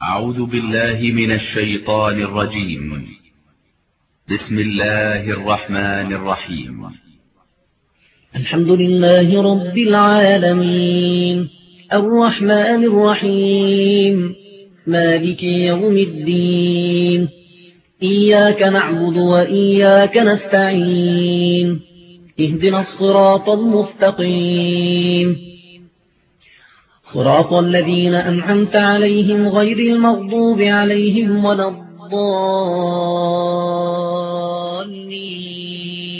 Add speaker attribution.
Speaker 1: أعوذ بالله من الشيطان الرجيم. بسم الله الرحمن الرحيم.
Speaker 2: الحمد لله رب العالمين، الرحمن الرحيم، مالك يوم الدين، إياك نعبد وإياك نستعين، اهدنا الصراط المستقيم، صراط الذين أنعمت عليهم غير المغضوب عليهم ولا الضالين.